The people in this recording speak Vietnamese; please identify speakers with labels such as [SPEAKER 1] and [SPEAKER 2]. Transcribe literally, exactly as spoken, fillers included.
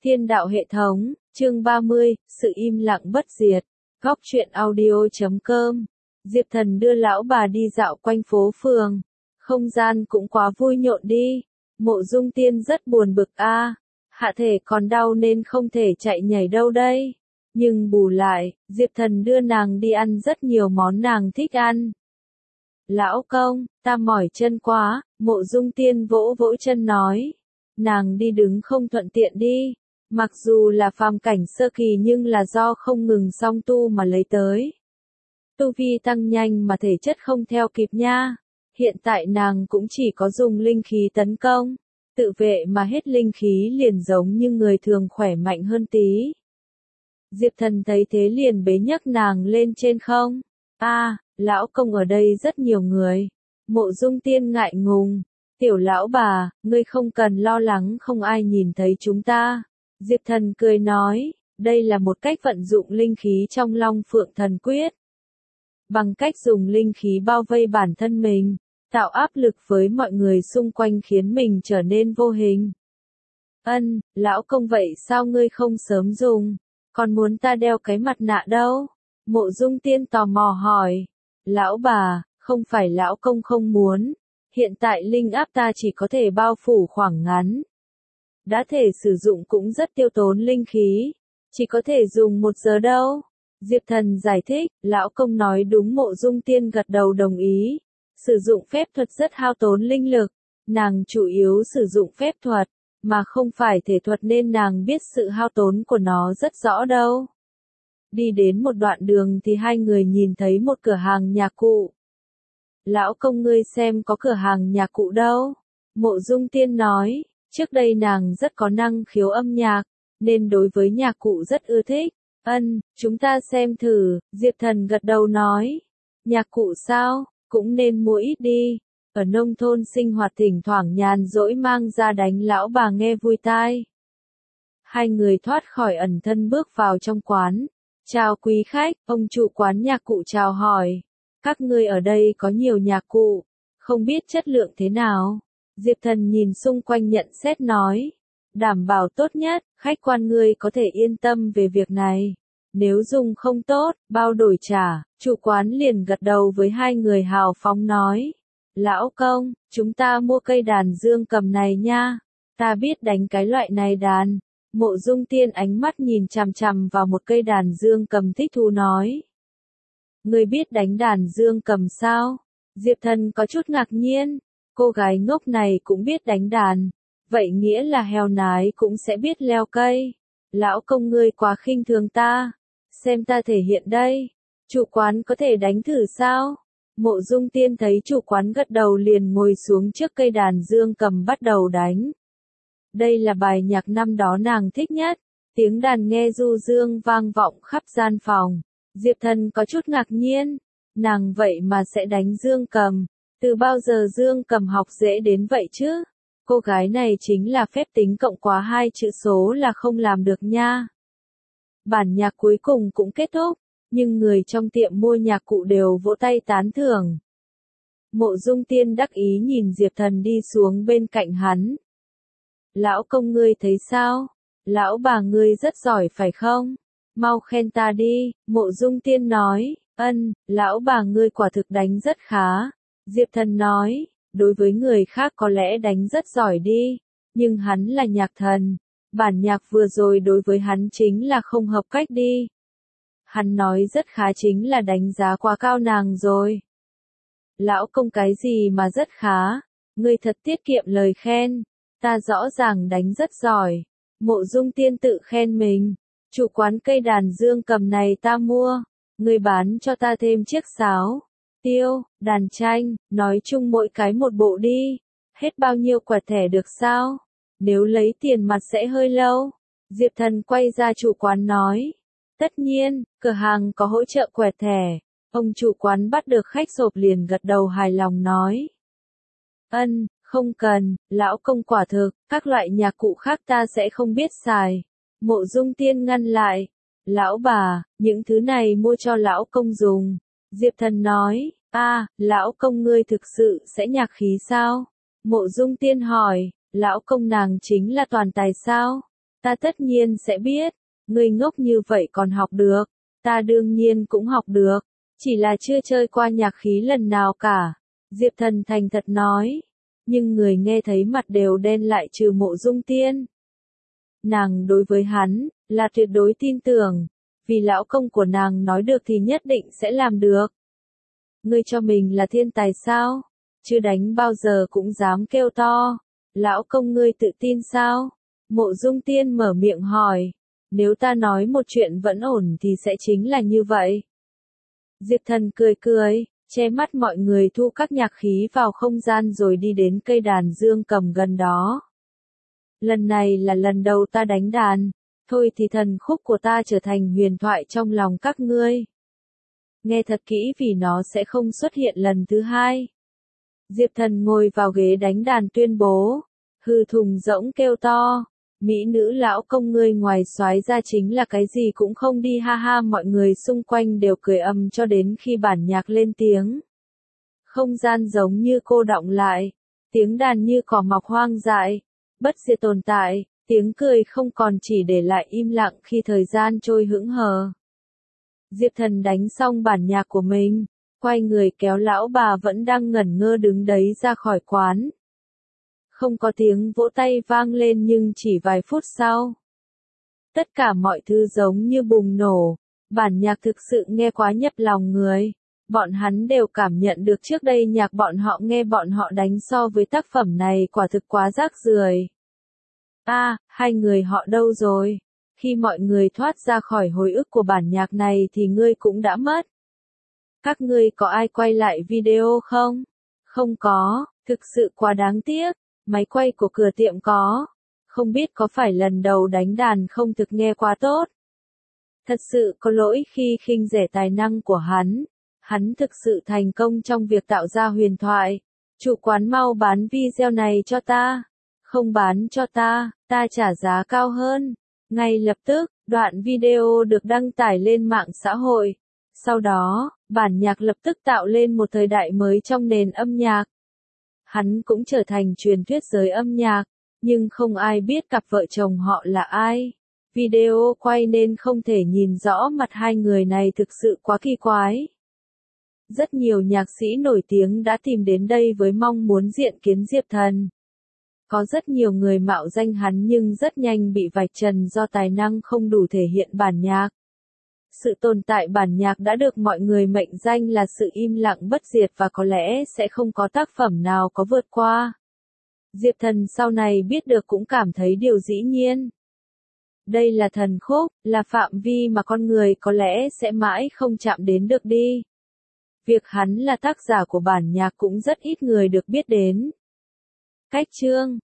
[SPEAKER 1] Thiên đạo hệ thống, chương ba mươi, sự im lặng bất diệt. Góc truyện audio chấm com. Diệp Thần đưa lão bà đi dạo quanh phố phường. Không gian cũng quá vui nhộn đi. Mộ Dung Tiên rất buồn bực a, à. Hạ thể còn đau nên không thể chạy nhảy đâu đây. Nhưng bù lại, Diệp Thần đưa nàng đi ăn rất nhiều món nàng thích ăn. Lão công, ta mỏi chân quá, Mộ Dung Tiên vỗ vỗ chân nói. Nàng đi đứng không thuận tiện đi. Mặc dù là phàm cảnh sơ kỳ nhưng là do không ngừng song tu mà lấy tới. Tu vi tăng nhanh mà thể chất không theo kịp nha. Hiện tại nàng cũng chỉ có dùng linh khí tấn công. Tự vệ mà hết linh khí liền giống như người thường khỏe mạnh hơn tí. Diệp Thần thấy thế liền bế nhấc nàng lên trên không. A, à, lão công ở đây rất nhiều người. Mộ Dung Tiên ngại ngùng. Tiểu lão bà, ngươi không cần lo lắng không ai nhìn thấy chúng ta. Diệp Thần cười nói, đây là một cách vận dụng linh khí trong Long Phượng Thần Quyết. Bằng cách dùng linh khí bao vây bản thân mình, tạo áp lực với mọi người xung quanh khiến mình trở nên vô hình. Ân, lão công vậy sao ngươi không sớm dùng, còn muốn ta đeo cái mặt nạ đâu? Mộ Dung Tiên tò mò hỏi. Lão bà, không phải lão công không muốn, hiện tại linh áp ta chỉ có thể bao phủ khoảng ngắn. Đã thể sử dụng cũng rất tiêu tốn linh khí, chỉ có thể dùng một giờ đâu. Diệp Thần giải thích, lão công nói đúng. Mộ Dung Tiên gật đầu đồng ý. Sử dụng phép thuật rất hao tốn linh lực, nàng chủ yếu sử dụng phép thuật, mà không phải thể thuật nên nàng biết sự hao tốn của nó rất rõ đâu. Đi đến một đoạn đường thì hai người nhìn thấy một cửa hàng nhạc cụ. Lão công ngươi xem có cửa hàng nhạc cụ đâu? Mộ Dung Tiên nói. Trước đây nàng rất có năng khiếu âm nhạc, nên đối với nhạc cụ rất ưa thích. Ân, chúng ta xem thử, Diệp Thần gật đầu nói. Nhạc cụ sao, cũng nên mua ít đi. Ở nông thôn sinh hoạt thỉnh thoảng nhàn rỗi mang ra đánh lão bà nghe vui tai. Hai người thoát khỏi ẩn thân bước vào trong quán. Chào quý khách, ông chủ quán nhạc cụ chào hỏi. Các ngươi ở đây có nhiều nhạc cụ, không biết chất lượng thế nào? Diệp Thần nhìn xung quanh nhận xét nói. Đảm bảo tốt nhất, khách quan ngươi có thể yên tâm về việc này. Nếu dùng không tốt, bao đổi trả. Chủ quán liền gật đầu với hai người hào phóng nói. Lão công, chúng ta mua cây đàn dương cầm này nha. Ta biết đánh cái loại này đàn. Mộ Dung Tiên ánh mắt nhìn chằm chằm vào một cây đàn dương cầm thích thú nói. Ngươi biết đánh đàn dương cầm sao? Diệp Thần có chút ngạc nhiên. Cô gái ngốc này cũng biết đánh đàn, vậy nghĩa là heo nái cũng sẽ biết leo cây. Lão công ngươi quá khinh thường ta, xem ta thể hiện đây. Chủ quán có thể đánh thử sao? Mộ Dung Tiên thấy chủ quán gật đầu liền ngồi xuống trước cây đàn dương cầm bắt đầu đánh. Đây là bài nhạc năm đó nàng thích nhất, tiếng đàn nghe du dương vang vọng khắp gian phòng. Diệp Thần có chút ngạc nhiên, nàng vậy mà sẽ đánh dương cầm. Từ bao giờ dương cầm học dễ đến vậy chứ? Cô gái này chính là phép tính cộng quá hai chữ số là không làm được nha. Bản nhạc cuối cùng cũng kết thúc, nhưng người trong tiệm mua nhạc cụ đều vỗ tay tán thưởng. Mộ Dung Tiên đắc ý nhìn Diệp Thần đi xuống bên cạnh hắn. Lão công ngươi thấy sao? Lão bà ngươi rất giỏi phải không? Mau khen ta đi, Mộ Dung Tiên nói. Ân, lão bà ngươi quả thực đánh rất khá. Diệp Thần nói, đối với người khác có lẽ đánh rất giỏi đi, nhưng hắn là nhạc thần, bản nhạc vừa rồi đối với hắn chính là không hợp cách đi. Hắn nói rất khá chính là đánh giá quá cao nàng rồi. Lão công cái gì mà rất khá, ngươi thật tiết kiệm lời khen, ta rõ ràng đánh rất giỏi. Mộ Dung Tiên tự khen mình, chủ quán cây đàn dương cầm này ta mua, ngươi bán cho ta thêm chiếc sáo. Tiêu, đàn tranh, nói chung mỗi cái một bộ đi. Hết bao nhiêu quẹt thẻ được sao? Nếu lấy tiền mặt sẽ hơi lâu. Diệp Thần quay ra chủ quán nói. Tất nhiên, cửa hàng có hỗ trợ quẹt thẻ. Ông chủ quán bắt được khách sộp liền gật đầu hài lòng nói. Ân, không cần, lão công quả thực, các loại nhạc cụ khác ta sẽ không biết xài. Mộ Dung Tiên ngăn lại. Lão bà, những thứ này mua cho lão công dùng. Diệp Thần nói, a, à, lão công ngươi thực sự sẽ nhạc khí sao? Mộ Dung Tiên hỏi, lão công nàng chính là toàn tài sao? Ta tất nhiên sẽ biết, ngươi ngốc như vậy còn học được, ta đương nhiên cũng học được, chỉ là chưa chơi qua nhạc khí lần nào cả. Diệp Thần thành thật nói, nhưng người nghe thấy mặt đều đen lại trừ Mộ Dung Tiên. Nàng đối với hắn, là tuyệt đối tin tưởng, vì lão công của nàng nói được thì nhất định sẽ làm được. Ngươi cho mình là thiên tài sao? Chưa đánh bao giờ cũng dám kêu to. Lão công ngươi tự tin sao? Mộ Dung Tiên mở miệng hỏi. Nếu ta nói một chuyện vẫn ổn thì sẽ chính là như vậy. Diệp Thần cười cười, che mắt mọi người thu các nhạc khí vào không gian rồi đi đến cây đàn dương cầm gần đó. Lần này là lần đầu ta đánh đàn, thôi thì thần khúc của ta trở thành huyền thoại trong lòng các ngươi. Nghe thật kỹ vì nó sẽ không xuất hiện lần thứ hai. Diệp Thần ngồi vào ghế đánh đàn tuyên bố, hư thùng rỗng kêu to, mỹ nữ lão công ngươi ngoài soái ra chính là cái gì cũng không đi ha ha, mọi người xung quanh đều cười ầm cho đến khi bản nhạc lên tiếng. Không gian giống như cô đọng lại, tiếng đàn như cỏ mọc hoang dại, bất diệt tồn tại, tiếng cười không còn chỉ để lại im lặng khi thời gian trôi hững hờ. Diệp Thần đánh xong bản nhạc của mình, quay người kéo lão bà vẫn đang ngẩn ngơ đứng đấy ra khỏi quán. Không có tiếng vỗ tay vang lên nhưng chỉ vài phút sau. Tất cả mọi thứ giống như bùng nổ, bản nhạc thực sự nghe quá nhập lòng người. Bọn hắn đều cảm nhận được trước đây nhạc bọn họ nghe bọn họ đánh so với tác phẩm này quả thực quá rác rưởi. A, à, hai người họ đâu rồi? Khi mọi người thoát ra khỏi hồi ức của bản nhạc này thì ngươi cũng đã mất. Các ngươi có ai quay lại video không? Không có, thực sự quá đáng tiếc. Máy quay của cửa tiệm có. Không biết có phải lần đầu đánh đàn không thực nghe quá tốt. Thật sự có lỗi khi khinh rẻ tài năng của hắn. Hắn thực sự thành công trong việc tạo ra huyền thoại. Chủ quán mau bán video này cho ta. Không bán cho ta, ta trả giá cao hơn. Ngay lập tức, đoạn video được đăng tải lên mạng xã hội. Sau đó, bản nhạc lập tức tạo lên một thời đại mới trong nền âm nhạc. Hắn cũng trở thành truyền thuyết giới âm nhạc, nhưng không ai biết cặp vợ chồng họ là ai. Video quay nên không thể nhìn rõ mặt hai người này, thực sự quá kỳ quái. Rất nhiều nhạc sĩ nổi tiếng đã tìm đến đây với mong muốn diện kiến Diệp Thần. Có rất nhiều người mạo danh hắn nhưng rất nhanh bị vạch trần do tài năng không đủ thể hiện bản nhạc. Sự tồn tại bản nhạc đã được mọi người mệnh danh là sự im lặng bất diệt và có lẽ sẽ không có tác phẩm nào có vượt qua. Diệp Thần sau này biết được cũng cảm thấy điều dĩ nhiên. Đây là thần khúc, là phạm vi mà con người có lẽ sẽ mãi không chạm đến được đi. Việc hắn là tác giả của bản nhạc cũng rất ít người được biết đến. Cách chương